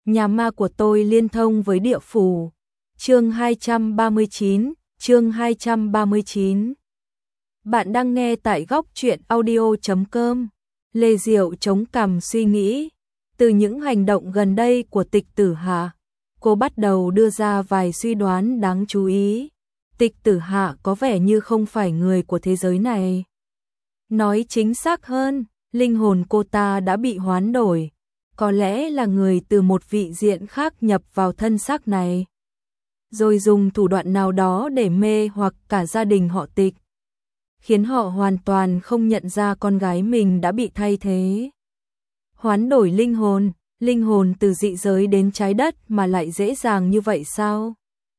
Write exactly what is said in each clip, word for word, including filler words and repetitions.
Nhà ma của tôi liên thông với địa phủ. Chương hai trăm ba mươi chín, chương hai trăm ba mươi chín. Bạn đang nghe tại góc truyện audio chấm com. Lê Diệu chống cằm suy nghĩ, từ những hành động gần đây của Tịch Tử Hạ, cô bắt đầu đưa ra vài suy đoán đáng chú ý. Tịch Tử Hạ có vẻ như không phải người của thế giới này. Nói chính xác hơn, linh hồn cô ta đã bị hoán đổi, có lẽ là người từ một vị diện khác nhập vào thân xác này, rồi dùng thủ đoạn nào đó để mê hoặc cả gia đình họ Tịch, khiến họ hoàn toàn không nhận ra con gái mình đã bị thay thế. Hoán đổi linh hồn, linh hồn từ dị giới đến trái đất mà lại dễ dàng như vậy sao?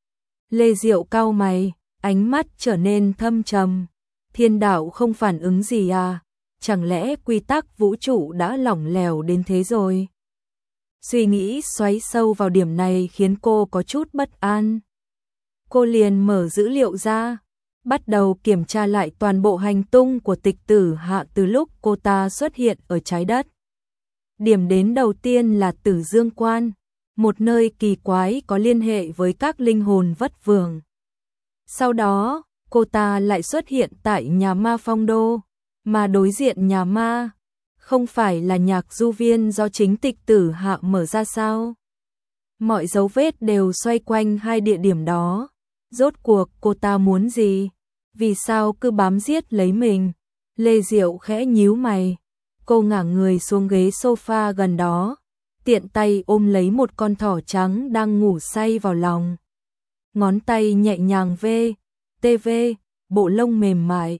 Lê Diệu cau mày, ánh mắt trở nên thâm trầm. Thiên đạo không phản ứng gì à? Chẳng lẽ quy tắc vũ trụ đã lỏng lẻo đến thế rồi? Suy nghĩ xoáy sâu vào điểm này khiến cô có chút bất an. Cô liền mở dữ liệu ra, bắt đầu kiểm tra lại toàn bộ hành tung của Tịch Tử Hạ từ lúc cô ta xuất hiện ở trái đất. Điểm đến đầu tiên là Tử Dương Quan, một nơi kỳ quái có liên hệ với các linh hồn vất vưởng. Sau đó, cô ta lại xuất hiện tại nhà ma Phong Đô, mà đối diện nhà ma không phải là nhạc du viên do chính Tịch Tử Hạ mở ra sao? Mọi dấu vết đều xoay quanh hai địa điểm đó. Rốt cuộc cô ta muốn gì? Vì sao cứ bám giết lấy mình? Lê Diệu khẽ nhíu mày. Cô ngả người xuống ghế sofa gần đó, tiện tay ôm lấy một con thỏ trắng đang ngủ say vào lòng. Ngón tay nhẹ nhàng vê, tê vê, bộ lông mềm mại.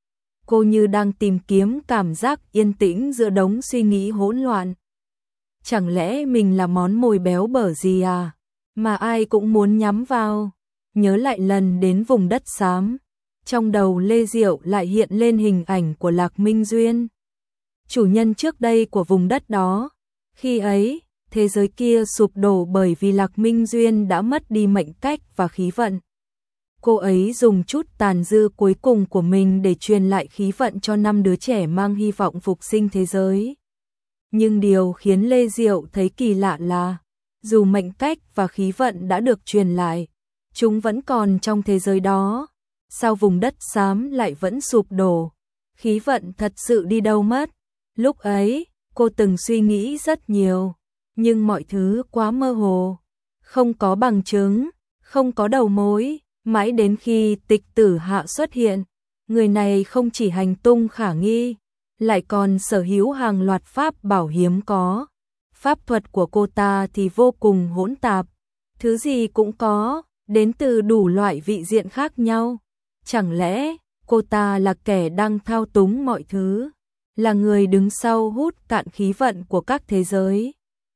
Cô như đang tìm kiếm cảm giác yên tĩnh giữa đống suy nghĩ hỗn loạn. Chẳng lẽ mình là món mồi béo bở gì à, mà ai cũng muốn nhắm vào? Nhớ lại lần đến vùng đất xám, trong đầu Lê Diệu lại hiện lên hình ảnh của Lạc Minh Duyên, chủ nhân trước đây của vùng đất đó. Khi ấy, thế giới kia sụp đổ bởi vì Lạc Minh Duyên đã mất đi mệnh cách và khí vận. Cô ấy dùng chút tàn dư cuối cùng của mình để truyền lại khí vận cho năm đứa trẻ mang hy vọng phục sinh thế giới. Nhưng điều khiến Lê Diệu thấy kỳ lạ là, dù mệnh cách và khí vận đã được truyền lại, chúng vẫn còn trong thế giới đó. Sao vùng đất xám lại vẫn sụp đổ? Khí vận thật sự đi đâu mất? Lúc ấy, cô từng suy nghĩ rất nhiều, nhưng mọi thứ quá mơ hồ, không có bằng chứng, không có đầu mối. Mãi đến khi Tịch Tử Hạ xuất hiện, người này không chỉ hành tung khả nghi, lại còn sở hữu hàng loạt pháp bảo hiếm có. Pháp thuật của cô ta thì vô cùng hỗn tạp, thứ gì cũng có, đến từ đủ loại vị diện khác nhau. Chẳng lẽ cô ta là kẻ đang thao túng mọi thứ, là người đứng sau hút cạn khí vận của các thế giới?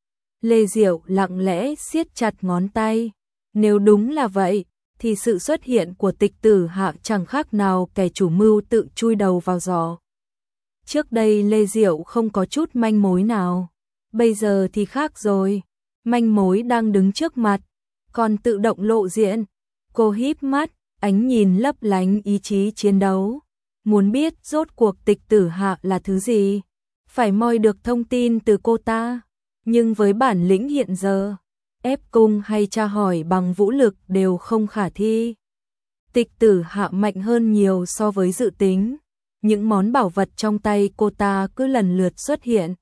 Lê Diệu lặng lẽ siết chặt ngón tay. Nếu đúng là vậy, thì sự xuất hiện của Tịch Tử Hạ chẳng khác nào kẻ chủ mưu tự chui đầu vào giỏ. Trước đây Lê Diệu không có chút manh mối nào, bây giờ thì khác rồi. Manh mối đang đứng trước mặt, còn tự động lộ diện. Cô híp mắt, ánh nhìn lấp lánh ý chí chiến đấu. Muốn biết rốt cuộc Tịch Tử Hạ là thứ gì, phải moi được thông tin từ cô ta. Nhưng với bản lĩnh hiện giờ, ép cung hay tra hỏi bằng vũ lực đều không khả thi. Tịch Tử Hạ mạnh hơn nhiều so với dự tính. Những món bảo vật trong tay cô ta cứ lần lượt xuất hiện,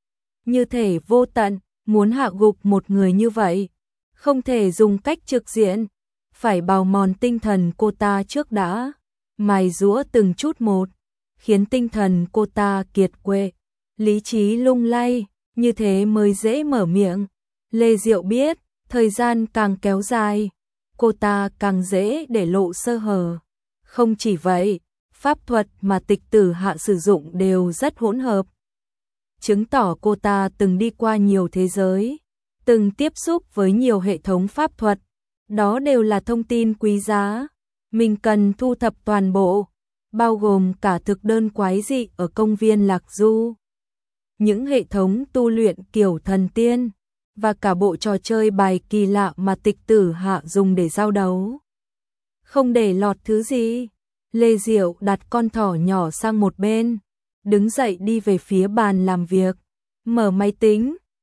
như thể vô tận, muốn hạ gục một người như vậy, không thể dùng cách trực diện, phải bào mòn tinh thần cô ta trước đã, mài giũa từng chút một, khiến tinh thần cô ta kiệt quệ, lý trí lung lay, như thế mới dễ mở miệng. Lê Diệu biết, thời gian càng kéo dài, cô ta càng dễ để lộ sơ hở. Không chỉ vậy, pháp thuật mà Tịch Tử Hạ sử dụng đều rất hỗn hợp, chứng tỏ cô ta từng đi qua nhiều thế giới, từng tiếp xúc với nhiều hệ thống pháp thuật. Đó đều là thông tin quý giá, mình cần thu thập toàn bộ, bao gồm cả thực đơn quái dị ở công viên Lạc Du, những hệ thống tu luyện kiểu thần tiên, và cả bộ trò chơi bài kỳ lạ mà Tịch Tử Hạ dùng để giao đấu. Không để lọt thứ gì, Lê Diệu đặt con thỏ nhỏ sang một bên, đứng dậy đi về phía bàn làm việc, mở máy tính,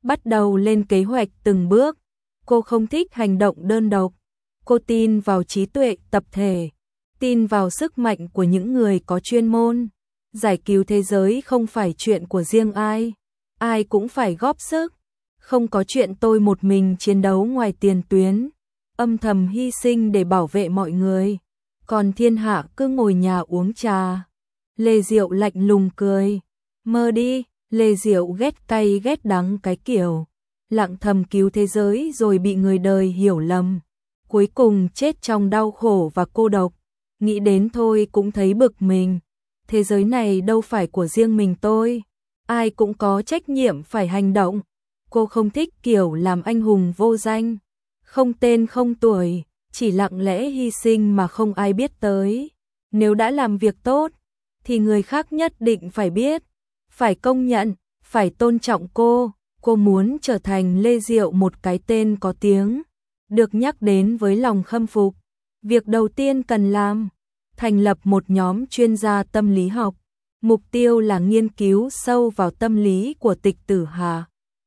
bắt đầu lên kế hoạch từng bước. Cô không thích hành động đơn độc. Cô tin vào trí tuệ tập thể, tin vào sức mạnh của những người có chuyên môn. Giải cứu thế giới không phải chuyện của riêng ai, ai cũng phải góp sức. Không có chuyện tôi một mình chiến đấu ngoài tiền tuyến, âm thầm hy sinh để bảo vệ mọi người, còn thiên hạ cứ ngồi nhà uống trà. Lê Diệu lạnh lùng cười. Mơ đi. Lê Diệu ghét cay ghét đắng cái kiểu lặng thầm cứu thế giới rồi bị người đời hiểu lầm, cuối cùng chết trong đau khổ và cô độc. Nghĩ đến thôi cũng thấy bực mình. Thế giới này đâu phải của riêng mình tôi, ai cũng có trách nhiệm phải hành động. Cô không thích kiểu làm anh hùng vô danh, không tên không tuổi, chỉ lặng lẽ hy sinh mà không ai biết tới. Nếu đã làm việc tốt, thì người khác nhất định phải biết, phải công nhận, phải tôn trọng cô. Cô muốn trở thành Lê Diệu một cái tên có tiếng, được nhắc đến với lòng khâm phục. Việc đầu tiên cần làm, thành lập một nhóm chuyên gia tâm lý học. Mục tiêu là nghiên cứu sâu vào tâm lý của Tịch Tử Hà,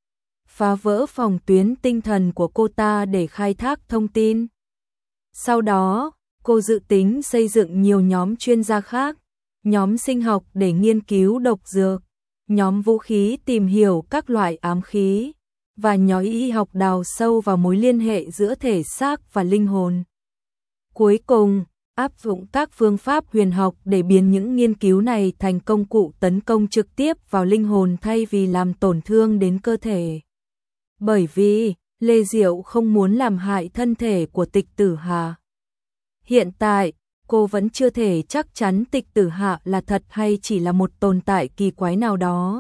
phá vỡ phòng tuyến tinh thần của cô ta để khai thác thông tin. Sau đó, cô dự tính xây dựng nhiều nhóm chuyên gia khác, nhóm sinh học để nghiên cứu độc dược, nhóm vũ khí tìm hiểu các loại ám khí, và nhóm y học đào sâu vào mối liên hệ giữa thể xác và linh hồn. Cuối cùng, áp dụng các phương pháp huyền học để biến những nghiên cứu này thành công cụ tấn công trực tiếp vào linh hồn thay vì làm tổn thương đến cơ thể. Bởi vì, Lê Diệu không muốn làm hại thân thể của Tịch Tử Hà. Hiện tại, cô vẫn chưa thể chắc chắn Tịch Tử Hà là thật hay chỉ là một tồn tại kỳ quái nào đó.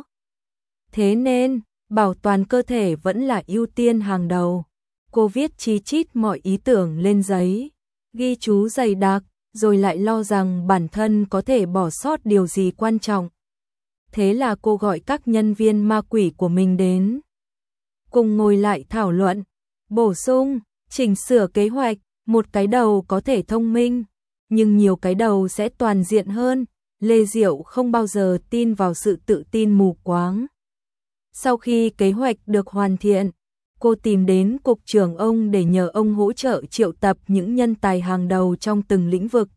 Thế nên, bảo toàn cơ thể vẫn là ưu tiên hàng đầu. Cô viết chi chít mọi ý tưởng lên giấy, ghi chú dày đặc, rồi lại lo rằng bản thân có thể bỏ sót điều gì quan trọng. Thế là cô gọi các nhân viên ma quỷ của mình đến, cùng ngồi lại thảo luận, bổ sung, chỉnh sửa kế hoạch. Một cái đầu có thể thông minh, nhưng nhiều cái đầu sẽ toàn diện hơn. Lê Diệu không bao giờ tin vào sự tự tin mù quáng. Sau khi kế hoạch được hoàn thiện, cô tìm đến cục trưởng ông để nhờ ông hỗ trợ triệu tập những nhân tài hàng đầu trong từng lĩnh vực.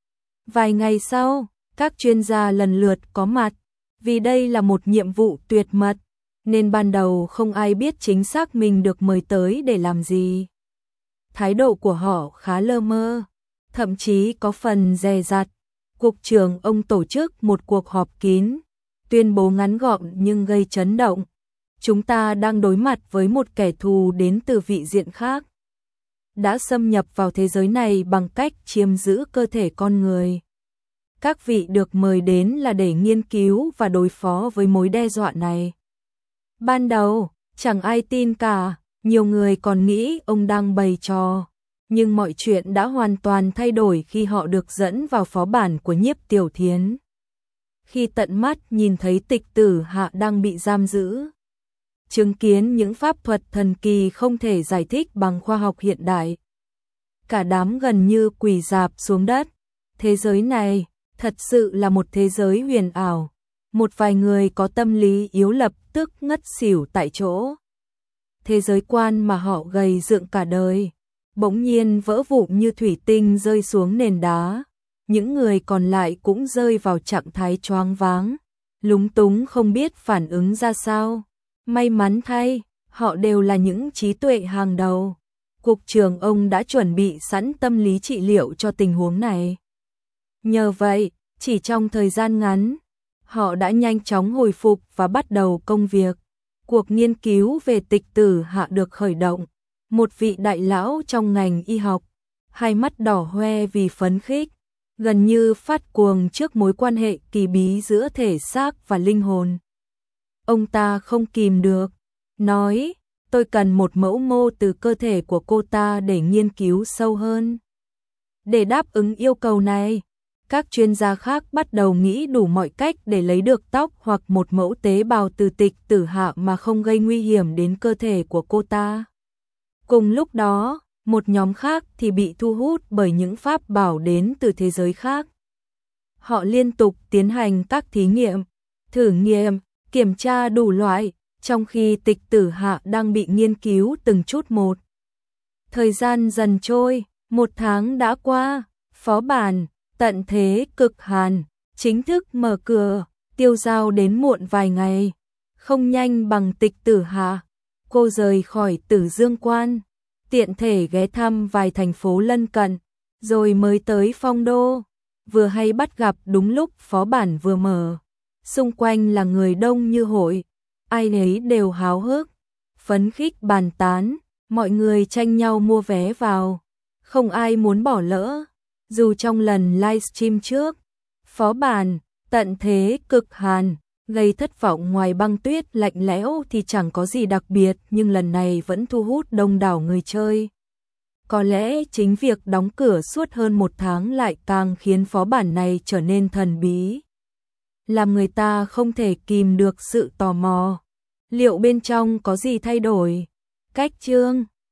Vài ngày sau, các chuyên gia lần lượt có mặt. Vì đây là một nhiệm vụ tuyệt mật, nên ban đầu không ai biết chính xác mình được mời tới để làm gì. Thái độ của họ khá lơ mơ, thậm chí có phần dè dặt. Cục trưởng ông tổ chức một cuộc họp kín, tuyên bố ngắn gọn nhưng gây chấn động. Chúng ta đang đối mặt với một kẻ thù đến từ vị diện khác, đã xâm nhập vào thế giới này bằng cách chiếm giữ cơ thể con người. Các vị được mời đến là để nghiên cứu và đối phó với mối đe dọa này. Ban đầu, chẳng ai tin cả. Nhiều người còn nghĩ ông đang bày trò, nhưng mọi chuyện đã hoàn toàn thay đổi khi họ được dẫn vào phó bản của Nhiếp Tiểu Thiến. Khi tận mắt nhìn thấy Tịch Tử Hạ đang bị giam giữ, chứng kiến những pháp thuật thần kỳ không thể giải thích bằng khoa học hiện đại, cả đám gần như quỳ rạp xuống đất. Thế giới này thật sự là một thế giới huyền ảo. Một vài người có tâm lý yếu lập tức ngất xỉu tại chỗ. Thế giới quan mà họ gầy dựng cả đời, bỗng nhiên vỡ vụn như thủy tinh rơi xuống nền đá. Những người còn lại cũng rơi vào trạng thái choáng váng, lúng túng không biết phản ứng ra sao. May mắn thay, họ đều là những trí tuệ hàng đầu. Cục trưởng ông đã chuẩn bị sẵn tâm lý trị liệu cho tình huống này. Nhờ vậy, chỉ trong thời gian ngắn, họ đã nhanh chóng hồi phục và bắt đầu công việc. Cuộc nghiên cứu về Tịch Tử Hạ được khởi động. Một vị đại lão trong ngành y học, hai mắt đỏ hoe vì phấn khích, gần như phát cuồng trước mối quan hệ kỳ bí giữa thể xác và linh hồn. Ông ta không kìm được, nói, tôi cần một mẫu mô từ cơ thể của cô ta để nghiên cứu sâu hơn. Để đáp ứng yêu cầu này, các chuyên gia khác bắt đầu nghĩ đủ mọi cách để lấy được tóc hoặc một mẫu tế bào từ Tịch Tử Hạ mà không gây nguy hiểm đến cơ thể của cô ta. Cùng lúc đó, một nhóm khác thì bị thu hút bởi những pháp bảo đến từ thế giới khác. Họ liên tục tiến hành các thí nghiệm, thử nghiệm, kiểm tra đủ loại, trong khi Tịch Tử Hạ đang bị nghiên cứu từng chút một. Thời gian dần trôi, một tháng đã qua, phó bản Tận Thế Cực Hàn chính thức mở cửa. Tiêu Giao đến muộn vài ngày, không nhanh bằng Tịch Tử Hạ. Cô rời khỏi Tử Dương Quan, tiện thể ghé thăm vài thành phố lân cận, rồi mới tới Phong Đô. Vừa hay bắt gặp đúng lúc phó bản vừa mở, xung quanh là người đông như hội, ai nấy đều háo hức, phấn khích bàn tán, mọi người tranh nhau mua vé vào, không ai muốn bỏ lỡ. Dù trong lần livestream trước, phó bản Tận Thế Cực Hàn gây thất vọng ngoài băng tuyết lạnh lẽo thì chẳng có gì đặc biệt, nhưng lần này vẫn thu hút đông đảo người chơi. Có lẽ chính việc đóng cửa suốt hơn một tháng lại càng khiến phó bản này trở nên thần bí, làm người ta không thể kìm được sự tò mò. Liệu bên trong có gì thay đổi? Cách chương